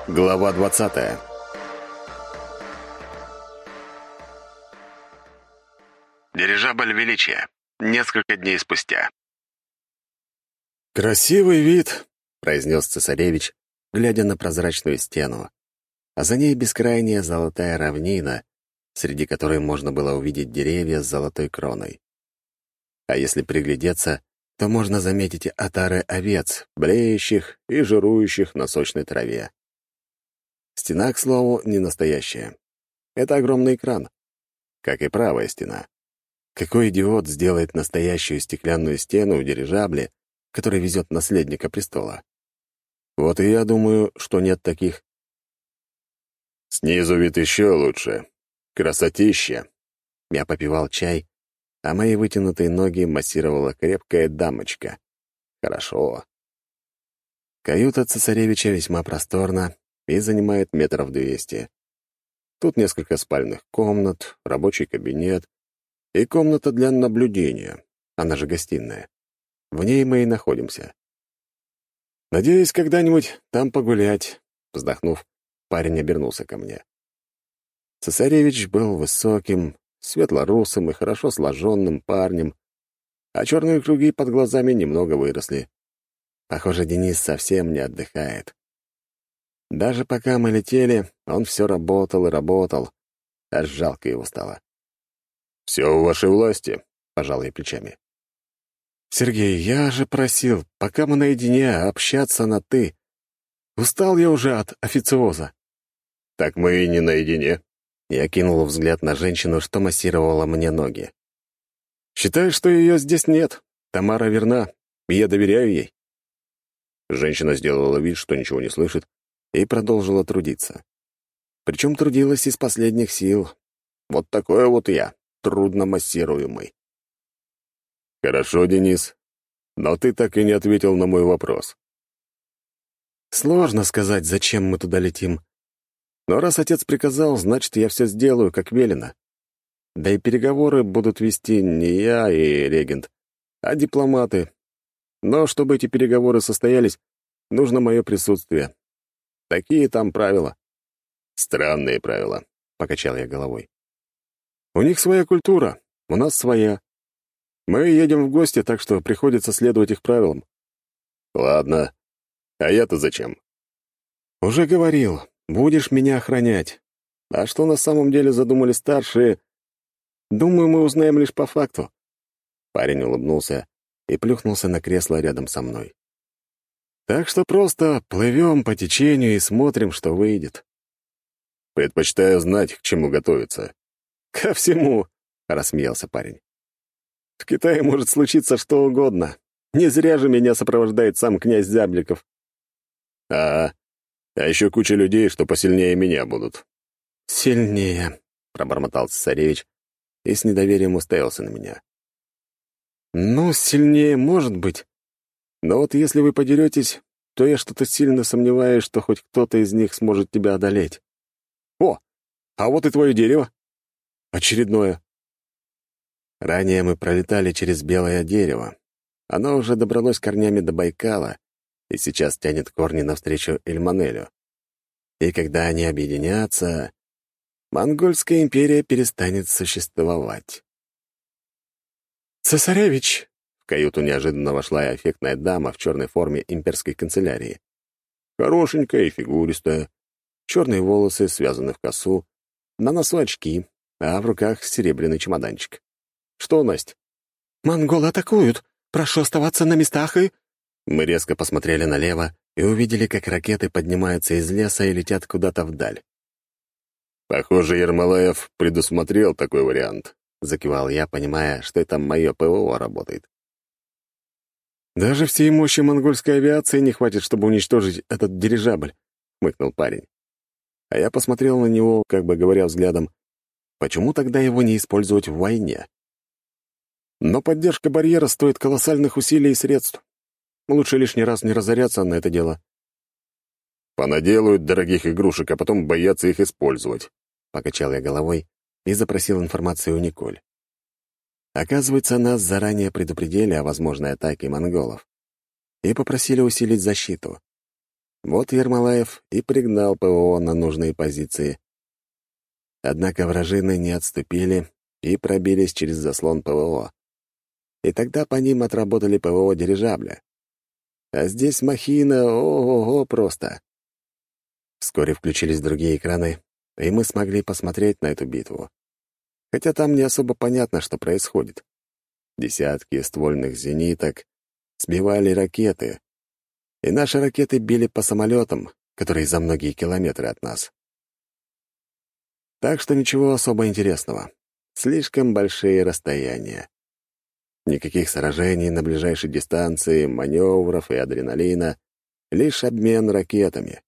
Глава 20. Дирижабль Величия. Несколько дней спустя. «Красивый вид», — произнес цесаревич, глядя на прозрачную стену, а за ней бескрайняя золотая равнина, среди которой можно было увидеть деревья с золотой кроной. А если приглядеться, то можно заметить отары овец, блеющих и жирующих на сочной траве. Стена, к слову, не настоящая. Это огромный экран, как и правая стена. Какой идиот сделает настоящую стеклянную стену в дирижабле, который везет наследника престола? Вот и я думаю, что нет таких. Снизу вид еще лучше. Красотища. Я попивал чай, а мои вытянутые ноги массировала крепкая дамочка. Хорошо. Каюта цесаревича весьма просторна и занимает 200 метров. Тут несколько спальных комнат, рабочий кабинет и комната для наблюдения, она же гостиная. В ней мы и находимся. Надеюсь, когда-нибудь там погулять. Вздохнув, парень обернулся ко мне. Цесаревич был высоким, светлорусым и хорошо сложенным парнем, а черные круги под глазами немного выросли. Похоже, Денис совсем не отдыхает. Даже пока мы летели, он все работал и работал, аж жалко его стало. «Все в вашей власти», — пожал я плечами. «Сергей, я же просил, пока мы наедине, общаться на «ты». Устал я уже от официоза». «Так мы и не наедине». Я кинул взгляд на женщину, что массировала мне ноги. «Считаю, что ее здесь нет. Тамара верна, и я доверяю ей». Женщина сделала вид, что ничего не слышит, и продолжила трудиться. Причем трудилась из последних сил. Вот такой вот я, трудно массируемый. «Хорошо, Денис, но ты так и не ответил на мой вопрос». Сложно сказать, зачем мы туда летим. Но раз отец приказал, значит, я все сделаю, как велено. Да и переговоры будут вести не я и регент, а дипломаты. Но чтобы эти переговоры состоялись, нужно мое присутствие. Такие там правила. «Странные правила», — покачал я головой. «У них своя культура, у нас своя. Мы едем в гости, так что приходится следовать их правилам». «Ладно. А я-то зачем?» «Уже говорил, будешь меня охранять. А что на самом деле задумали старшие, думаю, мы узнаем лишь по факту». Парень улыбнулся и плюхнулся на кресло рядом со мной. «Так что просто плывем по течению и смотрим, что выйдет». «Предпочитаю знать, к чему готовиться». «Ко всему», — рассмеялся парень. «В Китае может случиться что угодно. Не зря же меня сопровождает сам князь Зябликов». А еще куча людей, что посильнее меня будут». «Сильнее», — пробормотал цесаревич и с недоверием уставился на меня. «Ну, сильнее может быть. Но вот если вы подеретесь, то я что-то сильно сомневаюсь, что хоть кто-то из них сможет тебя одолеть». «О, а вот и твое дерево». «Очередное». Ранее мы пролетали через белое дерево. Оно уже добралось корнями до Байкала и сейчас тянет корни навстречу Эльманелю. И когда они объединятся, Монгольская империя перестанет существовать. «Цесаревич!» — в каюту неожиданно вошла эффектная дама в черной форме имперской канцелярии. Хорошенькая и фигуристая, черные волосы связаны в косу, на носу очки, а в руках серебряный чемоданчик. «Что, Насть?» «Монголы атакуют! Прошу оставаться на местах и...» Мы резко посмотрели налево и увидели, как ракеты поднимаются из леса и летят куда-то вдаль. «Похоже, Ермолаев предусмотрел такой вариант», — закивал я, понимая, что это мое ПВО работает. «Даже всей мощи монгольской авиации не хватит, чтобы уничтожить этот дирижабль», — хмыкнул парень. А я посмотрел на него, как бы говоря взглядом, почему тогда его не использовать в войне? Но поддержка барьера стоит колоссальных усилий и средств. Лучше лишний раз не разоряться на это дело. «Понаделают дорогих игрушек, а потом боятся их использовать», — покачал я головой и запросил информацию у Николь. Оказывается, нас заранее предупредили о возможной атаке монголов и попросили усилить защиту. Вот Ермолаев и пригнал ПВО на нужные позиции. Однако вражины не отступили и пробились через заслон ПВО. И тогда по ним отработали ПВО дирижабля. А здесь махина, ого-го просто. Вскоре включились другие экраны, и мы смогли посмотреть на эту битву. Хотя там не особо понятно, что происходит. Десятки ствольных зениток сбивали ракеты, и наши ракеты били по самолетам, которые за многие километры от нас. Так что ничего особо интересного. Слишком большие расстояния. Никаких сражений на ближайшей дистанции, маневров и адреналина, лишь обмен ракетами.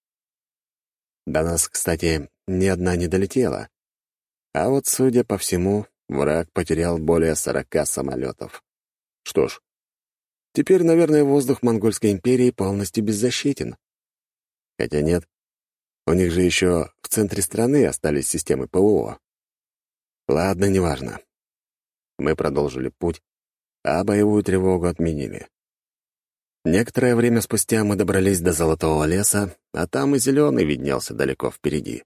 До нас, кстати, ни одна не долетела. А вот, судя по всему, враг потерял более 40 самолетов. Что ж, теперь, наверное, воздух Монгольской империи полностью беззащитен. Хотя нет, у них же еще в центре страны остались системы ПВО. Ладно, неважно. Мы продолжили путь, а боевую тревогу отменили. Некоторое время спустя мы добрались до Золотого леса, а там и Зеленый виднелся далеко впереди.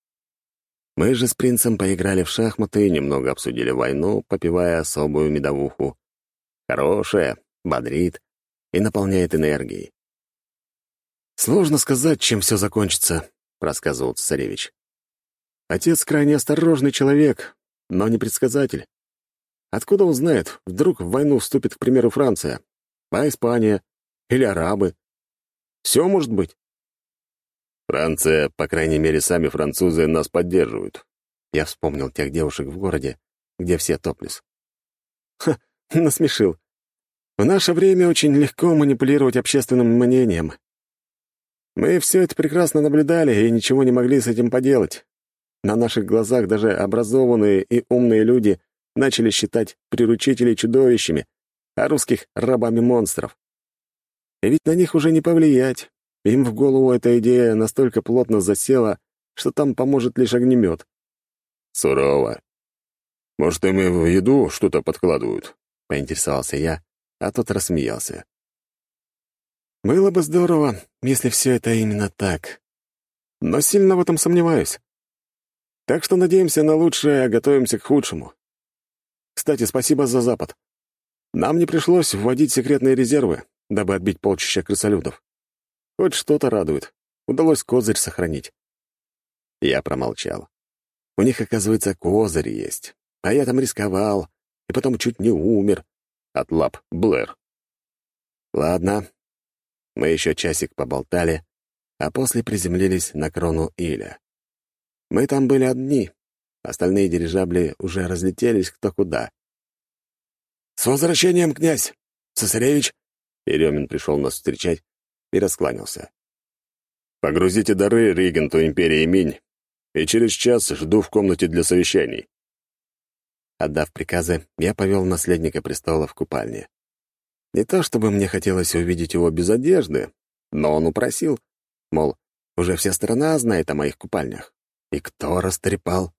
Мы же с принцем поиграли в шахматы и немного обсудили войну, попивая особую медовуху. Хорошая, бодрит и наполняет энергией. «Сложно сказать, чем все закончится», — рассказывал цесаревич. «Отец крайне осторожный человек, но не предсказатель. Откуда он знает, вдруг в войну вступит, к примеру, Франция, а Испания или арабы? Все может быть». «Франция, по крайней мере, сами французы нас поддерживают». Я вспомнил тех девушек в городе, где все топлес. «Ха, насмешил. В наше время очень легко манипулировать общественным мнением. Мы все это прекрасно наблюдали и ничего не могли с этим поделать. На наших глазах даже образованные и умные люди начали считать приручителей чудовищами, а русских — рабами монстров. И ведь на них уже не повлиять. Им в голову эта идея настолько плотно засела, что там поможет лишь огнемет». «Сурово. Может, им и в еду что-то подкладывают?» — поинтересовался я, а тот рассмеялся. «Было бы здорово, если все это именно так. Но сильно в этом сомневаюсь. Так что надеемся на лучшее, а готовимся к худшему. Кстати, спасибо за Запад. Нам не пришлось вводить секретные резервы, дабы отбить полчища крысолюдов. Хоть что-то радует. Удалось козырь сохранить». Я промолчал. У них, оказывается, козырь есть. А я там рисковал, и потом чуть не умер от лап Блэр. Ладно. Мы еще часик поболтали, а после приземлились на крону Иля. Мы там были одни. Остальные дирижабли уже разлетелись кто куда. «С возвращением, князь! Цесаревич!» Еремин пришел нас встречать и раскланялся. «Погрузите дары регенту империи Минь, и через час жду в комнате для совещаний». Отдав приказы, я повел наследника престола в купальне. Не то чтобы мне хотелось увидеть его без одежды, но он упросил, мол, уже вся страна знает о моих купальнях. И кто растрепал?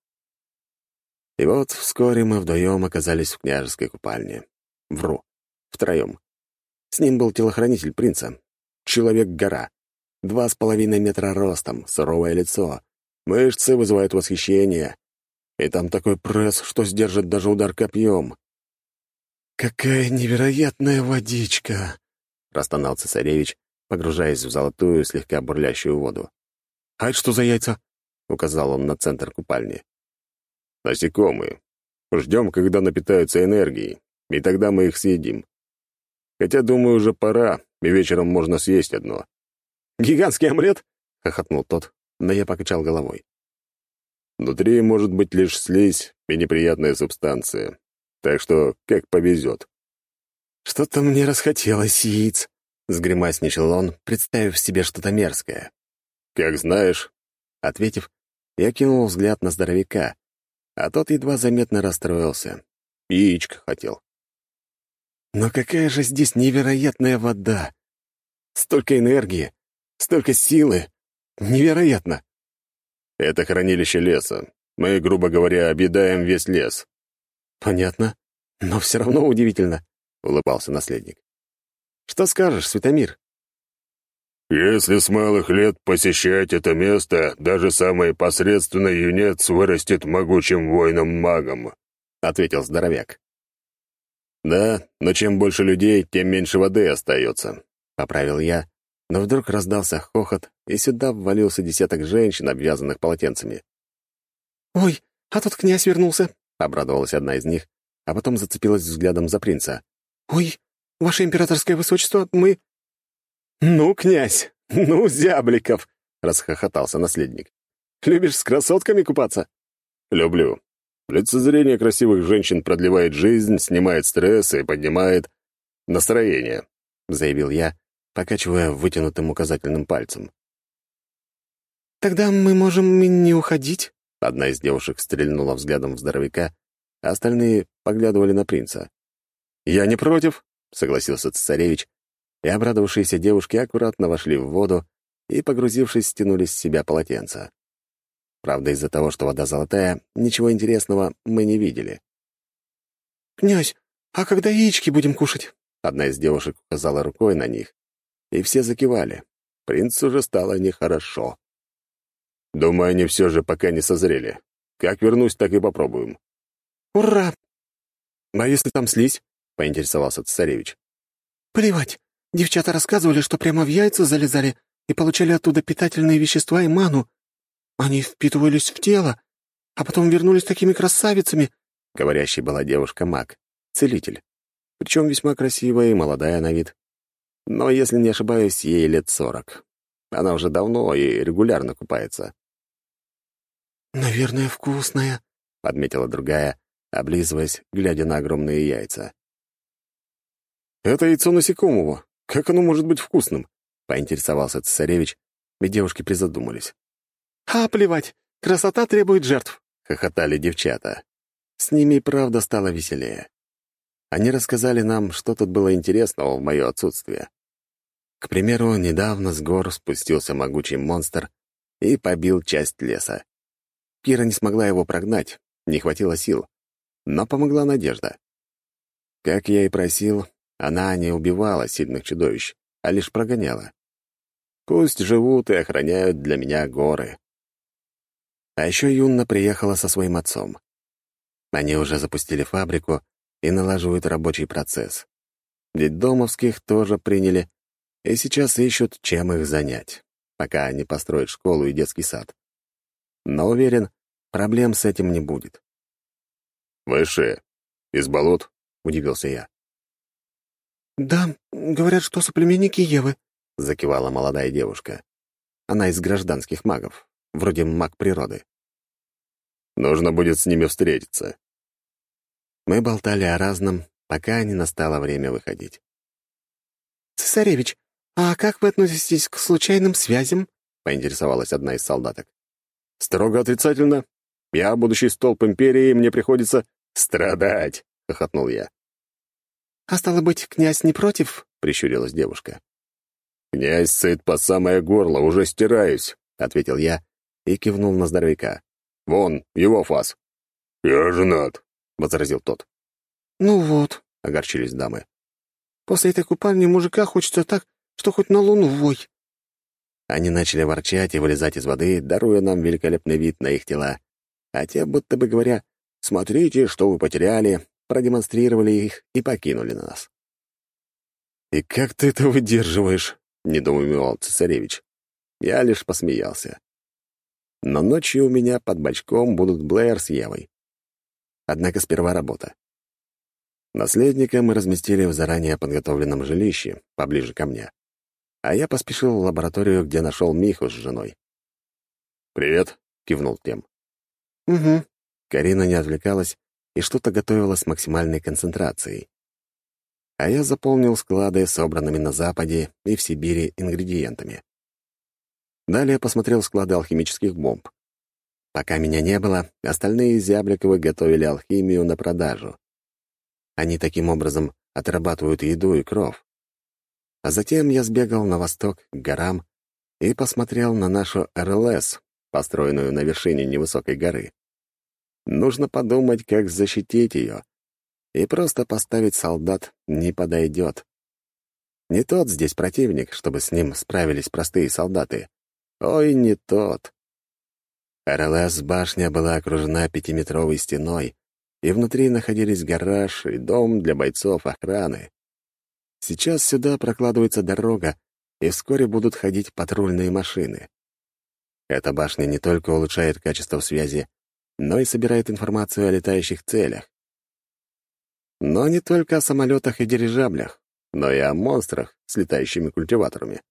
И вот вскоре мы вдвоем оказались в княжеской купальне. Вру, втроем. С ним был телохранитель принца. Человек-гора. 2,5 метра ростом, суровое лицо. Мышцы вызывают восхищение. И там такой пресс, что сдержит даже удар копьем. «Какая невероятная водичка!» — простонал цесаревич, погружаясь в золотую, слегка бурлящую воду. «А это что за яйца?» — указал он на центр купальни. «Насекомые. Ждем, когда напитаются энергией, и тогда мы их съедим. Хотя, думаю, уже пора, и вечером можно съесть одно». «Гигантский омлет?» — хохотнул тот, но я покачал головой. «Внутри может быть лишь слизь и неприятная субстанция, так что как повезет». «Что-то мне расхотелось яиц», — сгримасничал он, представив себе что-то мерзкое. «Как знаешь», — ответив, я кинул взгляд на здоровяка, а тот едва заметно расстроился. Яичко хотел. «Но какая же здесь невероятная вода! Столько энергии, столько силы! Невероятно!» «Это хранилище леса. Мы, грубо говоря, объедаем весь лес». «Понятно, но все равно удивительно», — улыбался наследник. «Что скажешь, Светомир?» Если с малых лет посещать это место, даже самый посредственный юнец вырастет могучим воином-магом», — ответил здоровяк. «Да, но чем больше людей, тем меньше воды остается», — поправил я, но вдруг раздался хохот, и сюда ввалился десяток женщин, обвязанных полотенцами. «Ой, а тут князь вернулся», — обрадовалась одна из них, а потом зацепилась взглядом за принца. «Ой, ваше императорское высочество, мы...» «Ну, князь, ну, зябликов!» — расхохотался наследник. «Любишь с красотками купаться?» «Люблю. Лицезрение красивых женщин продлевает жизнь, снимает стресс и поднимает настроение», — заявил я, покачивая вытянутым указательным пальцем. «Тогда мы можем и не уходить?» Одна из девушек стрельнула взглядом в здоровяка, а остальные поглядывали на принца. «Я не против», — согласился цесаревич, и обрадовавшиеся девушки аккуратно вошли в воду и, погрузившись, стянули с себя полотенца. Правда, из-за того, что вода золотая, ничего интересного мы не видели. «Князь, а когда яички будем кушать?» Одна из девушек указала рукой на них, и все закивали. Принцу уже стало нехорошо. «Думаю, они все же пока не созрели. Как вернусь, так и попробуем». «Ура!» «А если там слизь?» — поинтересовался цесаревич. «Плевать. Девчата рассказывали, что прямо в яйца залезали и получали оттуда питательные вещества и ману. Они впитывались в тело, а потом вернулись такими красавицами». Говорящей была девушка-маг, целитель. Причем весьма красивая и молодая на вид. Но, если не ошибаюсь, ей лет 40. Она уже давно и регулярно купается. «Наверное, вкусная», — подметила другая, облизываясь, глядя на огромные яйца. «Это яйцо насекомого. Как оно может быть вкусным?» — поинтересовался цесаревич, и девушки призадумались. «А, плевать. Красота требует жертв», — хохотали девчата. С ними и правда стало веселее. Они рассказали нам, что тут было интересного в мое отсутствие. К примеру, недавно с гор спустился могучий монстр и побил часть леса. Кира не смогла его прогнать, не хватило сил, но помогла Надежда. Как я и просил, она не убивала сильных чудовищ, а лишь прогоняла. Пусть живут и охраняют для меня горы. А еще Юнна приехала со своим отцом. Они уже запустили фабрику и налаживают рабочий процесс. Детдомовских тоже приняли, и сейчас ищут, чем их занять, пока они построят школу и детский сад. Но уверен, проблем с этим не будет. «Высшие? Из болот?» — удивился я. «Да, говорят, что соплеменники Евы», — закивала молодая девушка. Она из гражданских магов, вроде маг природы. «Нужно будет с ними встретиться». Мы болтали о разном, пока не настало время выходить. «Цесаревич, а как вы относитесь к случайным связям?» — поинтересовалась одна из солдаток. «Строго отрицательно. Я будущий столб империи, и мне приходится страдать», — хохотнул я. «А стало быть, князь не против?» — прищурилась девушка. «Князь сыт по самое горло, уже стираюсь», — ответил я и кивнул на здоровяка. «Вон, его фас». «Я женат», — возразил тот. «Ну вот», — огорчились дамы. «После этой купальни мужика хочется так, что хоть на луну вой». Они начали ворчать и вылезать из воды, даруя нам великолепный вид на их тела. А те, будто бы говоря, «Смотрите, что вы потеряли», продемонстрировали их и покинули нас. «И как ты это выдерживаешь?» — недоумевал цесаревич. Я лишь посмеялся. Но ночью у меня под бочком будут Блэр с Евой. Однако сперва работа. Наследника мы разместили в заранее подготовленном жилище, поближе ко мне. А я поспешил в лабораторию, где нашел Миху с женой. «Привет», — кивнул тем. «Угу». Карина не отвлекалась и что-то готовила с максимальной концентрацией. А я заполнил склады собранными на Западе и в Сибири ингредиентами. Далее посмотрел склады алхимических бомб. Пока меня не было, остальные Зябликовы готовили алхимию на продажу. Они таким образом отрабатывают еду и кров. А затем я сбегал на восток, к горам, и посмотрел на нашу РЛС, построенную на вершине невысокой горы. Нужно подумать, как защитить ее. И просто поставить солдат не подойдет. Не тот здесь противник, чтобы с ним справились простые солдаты. Ой, не тот. РЛС-башня была окружена 5-метровой стеной, и внутри находились гараж и дом для бойцов охраны. Сейчас сюда прокладывается дорога, и вскоре будут ходить патрульные машины. Эта башня не только улучшает качество связи, но и собирает информацию о летающих целях. Но не только о самолетах и дирижаблях, но и о монстрах с летающими культиваторами.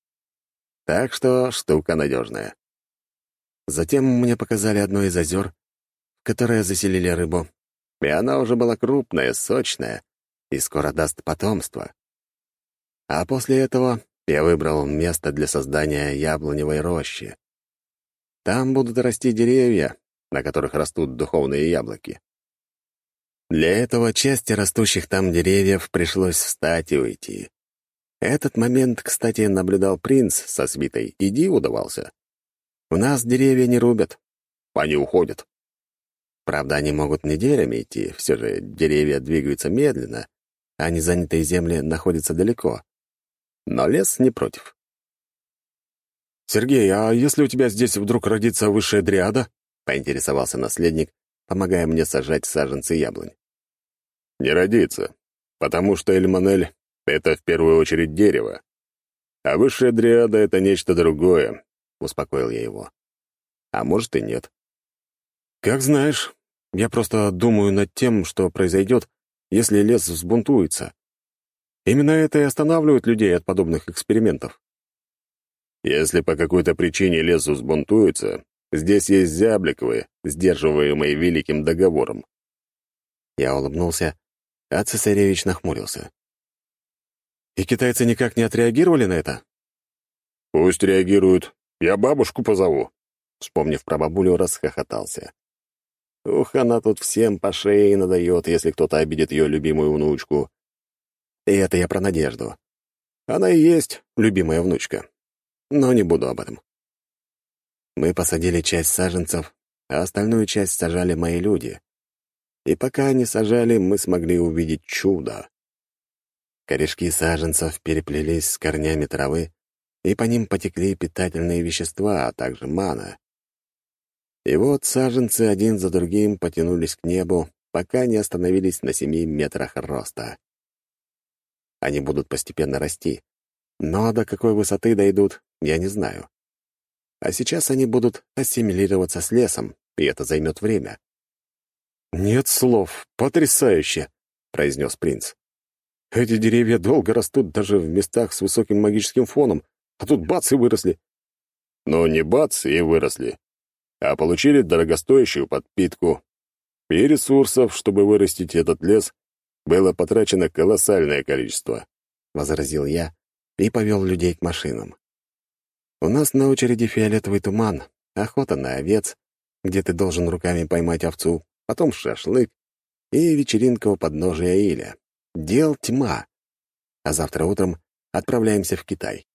Так что штука надежная. Затем мне показали одно из озер, в которое заселили рыбу, и она уже была крупная, сочная и скоро даст потомство. А после этого я выбрал место для создания яблоневой рощи. Там будут расти деревья, на которых растут духовные яблоки. Для этого части растущих там деревьев пришлось встать и уйти. Этот момент, кстати, наблюдал принц со свитой, и диву давался. У нас деревья не рубят, они уходят. Правда, они могут неделями идти, все же деревья двигаются медленно, а незанятые земли находятся далеко. Но лес не против. «Сергей, а если у тебя здесь вдруг родится высшая дриада?» — поинтересовался наследник, помогая мне сажать саженцы яблонь. «Не родится, потому что Эльманель — это в первую очередь дерево. А высшая дриада — это нечто другое», — успокоил я его. «А может и нет». «Как знаешь. Я просто думаю над тем, что произойдет, если лес взбунтуется. Именно это и останавливает людей от подобных экспериментов». «Если по какой-то причине лес взбунтуется, здесь есть зябликовые, сдерживаемые Великим договором». Я улыбнулся, а цесаревич нахмурился. «И китайцы никак не отреагировали на это?» «Пусть реагируют. Я бабушку позову». Вспомнив про бабулю, расхохотался. Ух, она тут всем по шее надает, если кто-то обидит ее любимую внучку. И это я про Надежду. Она и есть любимая внучка. Но не буду об этом. Мы посадили часть саженцев, а остальную часть сажали мои люди. И пока они сажали, мы смогли увидеть чудо. Корешки саженцев переплелись с корнями травы, и по ним потекли питательные вещества, а также мана. И вот саженцы один за другим потянулись к небу, пока не остановились на 7 метрах роста. Они будут постепенно расти, но до какой высоты дойдут, я не знаю. А сейчас они будут ассимилироваться с лесом, и это займет время. «Нет слов. Потрясающе!» — произнес принц. «Эти деревья долго растут даже в местах с высоким магическим фоном, а тут бац и выросли». «Ну, не бац и выросли, а получили дорогостоящую подпитку. И ресурсов, чтобы вырастить этот лес, было потрачено колоссальное количество», — возразил я и повел людей к машинам. «У нас на очереди фиолетовый туман, охота на овец, где ты должен руками поймать овцу, потом шашлык и вечеринка у подножия Иля. Дел тьма. А завтра утром отправляемся в Китай».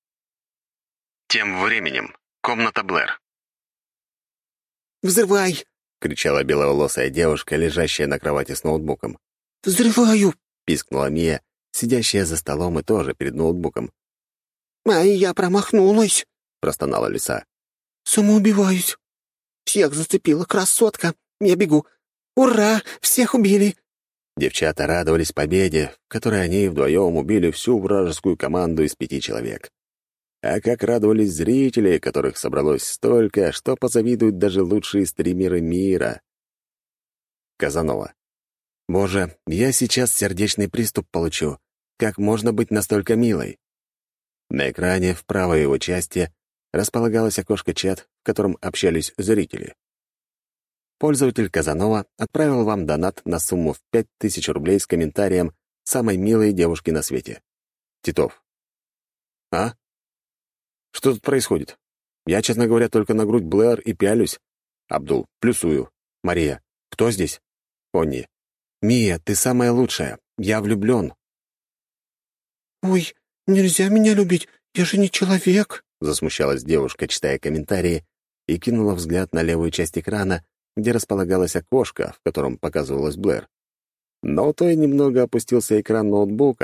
Тем временем. Комната Блэр. «Взрывай!» — кричала беловолосая девушка, лежащая на кровати с ноутбуком. «Взрываю!» — пискнула Мия, сидящая за столом и тоже перед ноутбуком. «Ай, я промахнулась!» — простонала лиса. «Самоубиваюсь! Всех зацепила красотка! Я бегу! Ура! Всех убили!» Девчата радовались победе, в которой они вдвоем убили всю вражескую команду из 5 человек. А как радовались зрители, которых собралось столько, что позавидуют даже лучшие стримеры мира. Казанова. «Боже, я сейчас сердечный приступ получу. Как можно быть настолько милой?» На экране в правой его части располагалось окошко чат, в котором общались зрители. Пользователь Казанова отправил вам донат на сумму в 5000 рублей с комментарием «Самой милой девушки на свете». Титов. «А? Что тут происходит? Я, честно говоря, только на грудь Блэр и пялюсь». Абдул. «Плюсую». Мария. «Кто здесь?» Онни. «Мия, ты самая лучшая. Я влюблен». «Ой, нельзя меня любить, я же не человек», — засмущалась девушка, читая комментарии, и кинула взгляд на левую часть экрана, где располагалось окошко, в котором показывалась Блэр. Но у той немного опустился экран ноутбука,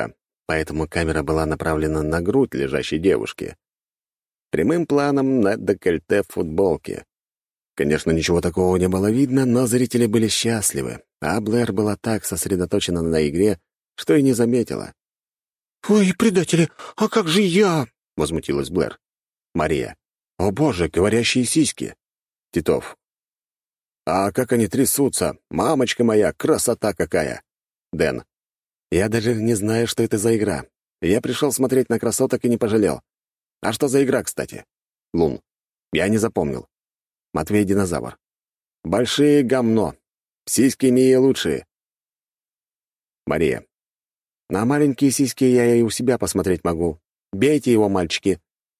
поэтому камера была направлена на грудь лежащей девушки. Прямым планом на декольте в футболке. Конечно, ничего такого не было видно, но зрители были счастливы, а Блэр была так сосредоточена на игре, что и не заметила. «Ой, предатели, а как же я?» — возмутилась Блэр. Мария. «О боже, говорящие сиськи!» Титов. «А как они трясутся! Мамочка моя, красота какая!» Дэн. «Я даже не знаю, что это за игра. Я пришел смотреть на красоток и не пожалел. А что за игра, кстати?» Лун. «Я не запомнил». Матвей Динозавр. «Большие гамно. Сиськи Мии лучшие». Мария. «На маленькие сиськи я и у себя посмотреть могу. Бейте его, мальчики».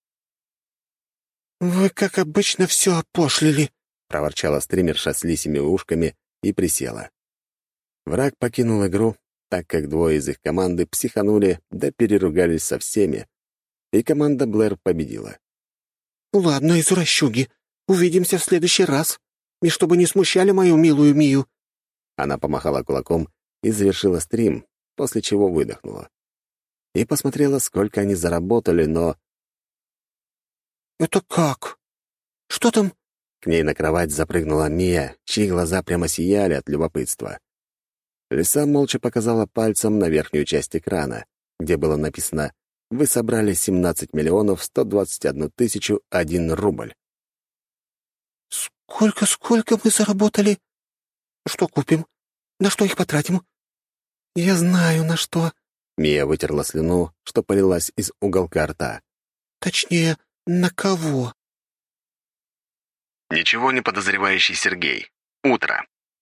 «Вы, как обычно, все опошлили», — проворчала стримерша с лисими ушками и присела. Враг покинул игру, так как двое из их команды психанули да переругались со всеми, и команда Блэр победила. «Ладно, извращуги, увидимся в следующий раз. И чтобы не смущали мою милую Мию». Она помахала кулаком и завершила стрим, после чего выдохнула. И посмотрела, сколько они заработали, но... «Это как? Что там?» К ней на кровать запрыгнула Мия, чьи глаза прямо сияли от любопытства. Лиса молча показала пальцем на верхнюю часть экрана, где было написано «Вы собрали 17 миллионов 121 тысячу 1 рубль». «Сколько мы заработали? Что купим? На что их потратим?» «Я знаю, на что». Мия вытерла слюну, что полилась из уголка рта. «Точнее, на кого?» Ничего не подозревающий Сергей. Утро.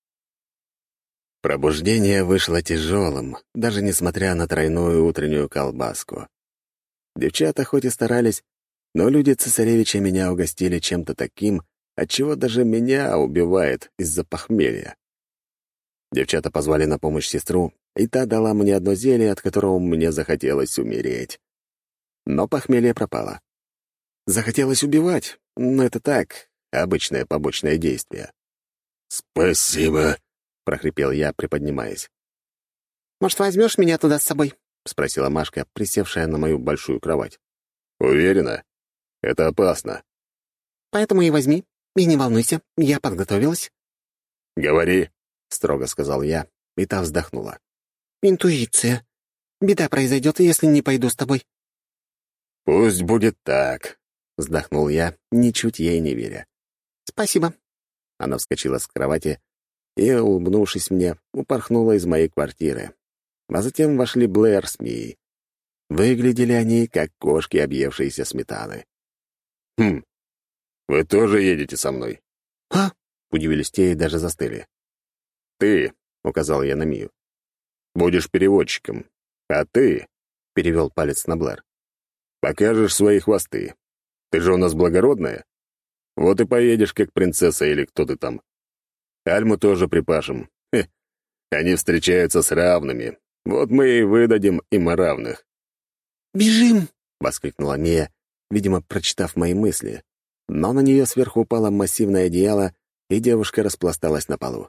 Пробуждение вышло тяжелым, даже несмотря на тройную утреннюю колбаску. Девчата хоть и старались, но люди цесаревича меня угостили чем-то таким, отчего даже меня убивает из-за похмелья. Девчата позвали на помощь сестру, и та дала мне одно зелье, от которого мне захотелось умереть. Но похмелье пропало. Захотелось убивать, но это так, обычное побочное действие. «Спасибо», — прохрипел я, приподнимаясь. «Может, возьмешь меня туда с собой?» — спросила Машка, присевшая на мою большую кровать. «Уверена? Это опасно». «Поэтому и возьми. И не волнуйся, я подготовилась». «Говори», — строго сказал я, и та вздохнула. «Интуиция. Беда произойдет, если не пойду с тобой». «Пусть будет так», — вздохнул я, ничуть ей не веря. «Спасибо». Она вскочила с кровати и, улыбнувшись мне, упорхнула из моей квартиры. А затем вошли Блэр с Мией. Выглядели они, как кошки, объевшиеся сметаны. «Хм, вы тоже едете со мной?» «А?» — удивились те и даже застыли. «Ты», — указал я на Мию, — «будешь переводчиком, а ты», — перевел палец на Блэр, — «покажешь свои хвосты. Ты же у нас благородная. Вот и поедешь, как принцесса или кто ты там. Альму тоже припашем. Хе, они встречаются с равными. Вот мы и выдадим им равных». «Бежим!» — воскликнула Мия, видимо, прочитав мои мысли. Но на нее сверху упало массивное одеяло, и девушка распласталась на полу.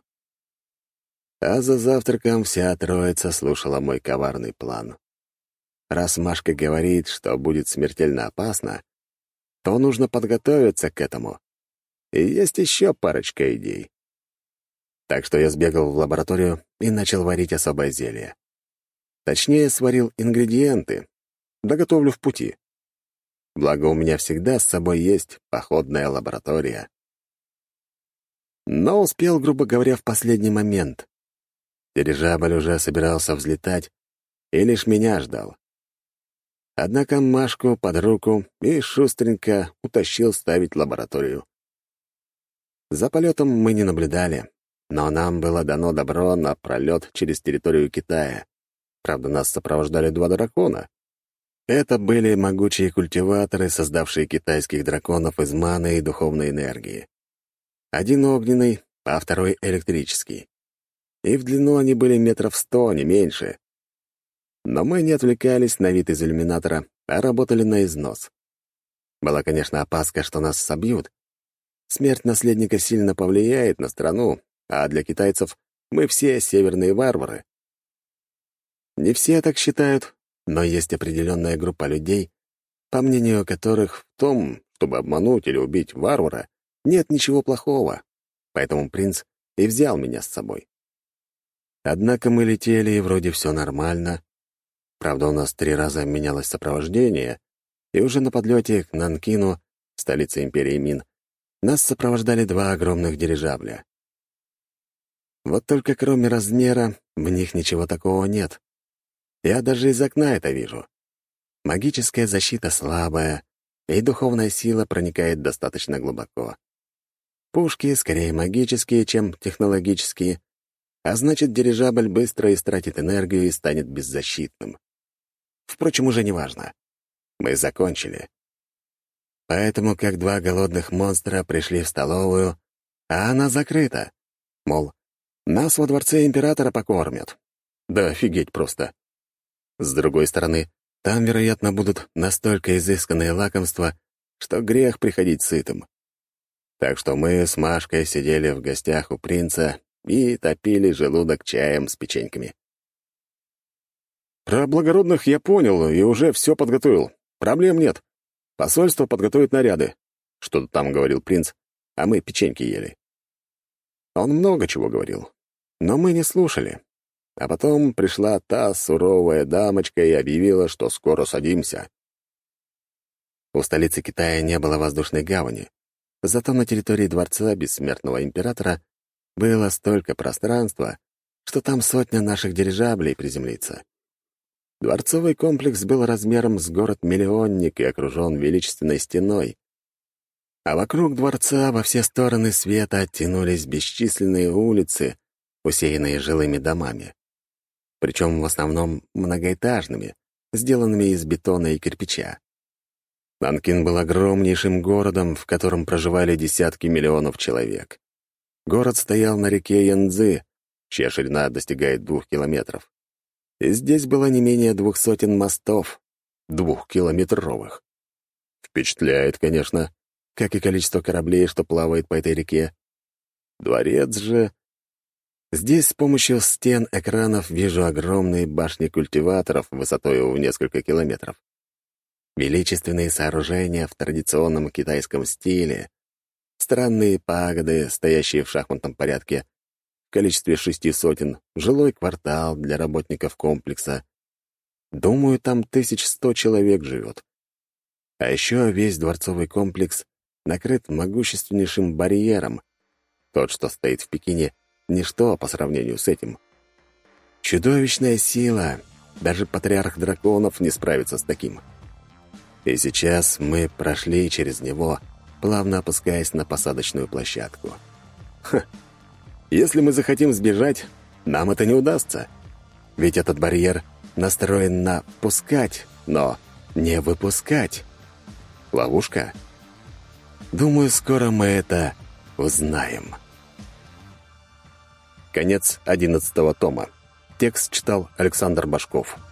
А за завтраком вся троица слушала мой коварный план. Раз Машка говорит, что будет смертельно опасно, то нужно подготовиться к этому. И есть еще парочка идей. Так что я сбегал в лабораторию и начал варить особое зелье. Точнее, сварил ингредиенты, доготовлю в пути. Благо, у меня всегда с собой есть походная лаборатория. Но успел, грубо говоря, в последний момент. Дирижабль уже собирался взлетать и лишь меня ждал. Однако Машку под руку и шустренько утащил ставить лабораторию. За полетом мы не наблюдали, но нам было дано добро на пролет через территорию Китая. Правда, нас сопровождали 2 дракона. Это были могучие культиваторы, создавшие китайских драконов из маны и духовной энергии. Один огненный, а второй электрический. И в длину они были 100 метров, не меньше. Но мы не отвлекались на вид из иллюминатора, а работали на износ. Была, конечно, опаска, что нас собьют. Смерть наследника сильно повлияет на страну, а для китайцев мы все северные варвары. Не все так считают, Но есть определенная группа людей, по мнению которых в том, чтобы обмануть или убить варвара, нет ничего плохого. Поэтому принц и взял меня с собой. Однако мы летели, и вроде все нормально. Правда, у нас 3 раза менялось сопровождение, и уже на подлете к Нанкину, столице империи Мин, нас сопровождали 2 огромных дирижабля. Вот только кроме размера в них ничего такого нет. Я даже из окна это вижу. Магическая защита слабая, и духовная сила проникает достаточно глубоко. Пушки скорее магические, чем технологические, а значит, дирижабль быстро истратит энергию и станет беззащитным. Впрочем, уже не важно. Мы закончили. Поэтому, как 2 голодных монстра пришли в столовую, а она закрыта. Мол, нас во дворце императора покормят. Да офигеть просто. С другой стороны, там, вероятно, будут настолько изысканные лакомства, что грех приходить сытым. Так что мы с Машкой сидели в гостях у принца и топили желудок чаем с печеньками. «Про благородных я понял и уже все подготовил. Проблем нет. Посольство подготовит наряды», — что-то там говорил принц, а мы печеньки ели. Он много чего говорил, но мы не слушали. А потом пришла та суровая дамочка и объявила, что скоро садимся. У столицы Китая не было воздушной гавани, зато на территории дворца бессмертного императора было столько пространства, что там 100 наших дирижаблей приземлится. Дворцовый комплекс был размером с город-миллионник и окружен величественной стеной. А вокруг дворца во все стороны света оттянулись бесчисленные улицы, усеянные жилыми домами. Причем в основном многоэтажными, сделанными из бетона и кирпича. Нанкин был огромнейшим городом, в котором проживали десятки миллионов человек. Город стоял на реке Янцзы, чья ширина достигает 2 километров. И здесь было не менее 200 мостов, 2-километровых. Впечатляет, конечно, как и количество кораблей, что плавает по этой реке. Дворец же... Здесь с помощью стен экранов вижу огромные башни культиваторов высотой в несколько километров. Величественные сооружения в традиционном китайском стиле, странные пагоды, стоящие в шахматном порядке, в количестве 600, жилой квартал для работников комплекса. Думаю, там 1100 человек живет. А еще весь дворцовый комплекс накрыт могущественнейшим барьером. Тот, что стоит в Пекине, ничто по сравнению с этим. Чудовищная сила. Даже патриарх драконов не справится с таким. И сейчас мы прошли через него, плавно опускаясь на посадочную площадку. Если мы захотим сбежать, нам это не удастся. Ведь этот барьер настроен на «пускать», но не «выпускать». Ловушка? Думаю, скоро мы это узнаем. Конец 11 тома. Текст читал Александр Башков.